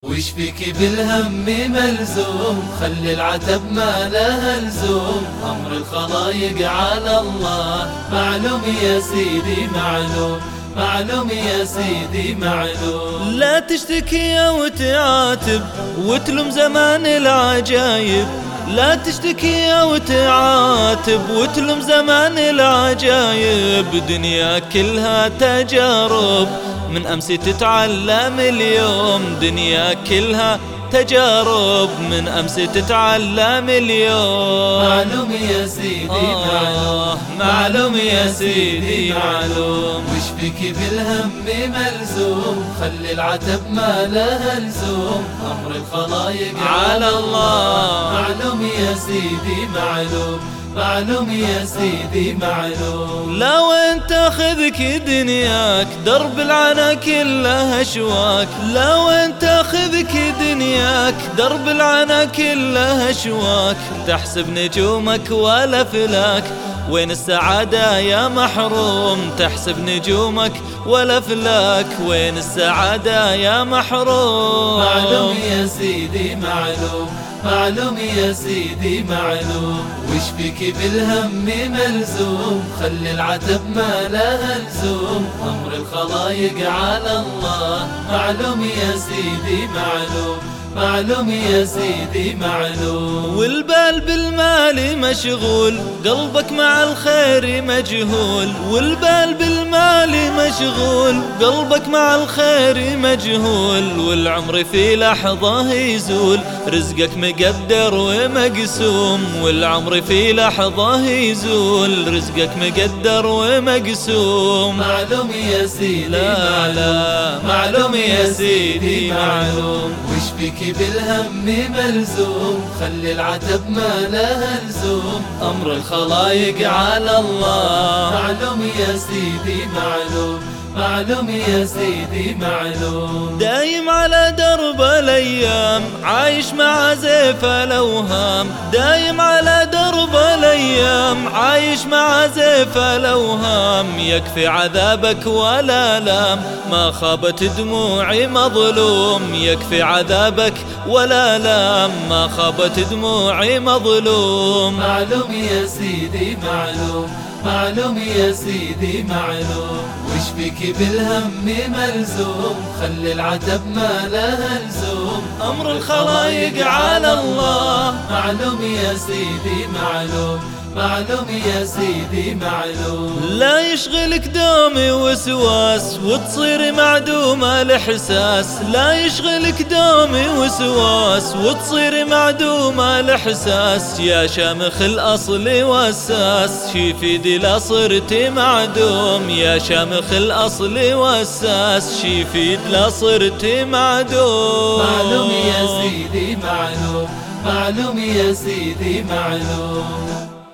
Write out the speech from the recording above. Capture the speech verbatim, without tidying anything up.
وش فيك بالهم ملزوم، خلي العتب ما له لزوم، أمر الخلايق على الله، معلوم يا سيدي معلوم، معلوم يا سيدي معلوم. لا تشتكي وتعاتب وتلوم زمان العجايب، لا تشتكي وتعاتب وتلوم زمان العجايب، دنيا كلها تجارب من أمس تتعلم اليوم، دنيا كلها تجارب من أمس تتعلم اليوم. معلوم يا سيدي آه معلوم، معلوم يا سيدي معلوم. وش فيك بالهم ملزوم، خلي العتب ما له لزوم، أمر الخلايق على الله. معلوم يا سيدي معلوم، معلوم يا سيدي معلوم. لا وين تاخذك دنياك درب العنا كله اشواك، لا وين تاخذك دنياك درب العنا كله اشواك، تحسب نجومك ولا فلاك، وين السعادة يا محروم، تحسب نجومك ولا فلاك، وين السعادة يا محروم. معلوم يا سيدي معلوم، معلوم يا سيدي معلوم. وش فيك بالهم ملزوم، خلي العتب ما له لزوم، أمر الخلايق على الله، معلوم يا سيدي معلوم، معلوم يا سيدي معلوم. والبال بالمال مشغول، قلبك مع الخير مجهول، والبال بالمال مشغول، قلبك مع الخير مجهول، والعمر في لحظة يزول، رزقك مقدر ومقسوم، والعمر في لحظة يزول، رزقك مقدر ومقسوم. معلوم يا سيدي لا لا معلوم يا سيدي معلوم. وش فيك بالهم ملزوم، خلي العتب ما له لزوم، أمر الخلايق على الله، معلوم يا سيدي معلوم، معلوم يا سيدي معلوم. دايم على درب الأيام عايش مع زيف الأوهام، دايم على درب الأيام عايش مع زيف الأوهام، يكفي عذابك ولا لام، ما خابت دموعي مظلوم، يكفي عذابك ولا لام، ما خابت دموعي مظلوم. معلوم يا سيدي معلوم، معلوم يا سيدي معلوم. وش فيك بالهم ملزوم، خلي العتب ما له لزوم، أمر الخلايق على الله، معلوم يا سيدي معلوم، معلوم يا سيدي معلوم. لا يشغلك دومي وسواس وتصير معدوم الإحساس، لا يشغلك دومي وسواس وتصير معدوم الإحساس، يا شامخ الأصل والساس شي دي لا صرت معدوم، يا شامخ الأصل والساس شي لا صرت معدوم. معلوم يا سيدي معلوم، معلوم يا سيدي معلوم.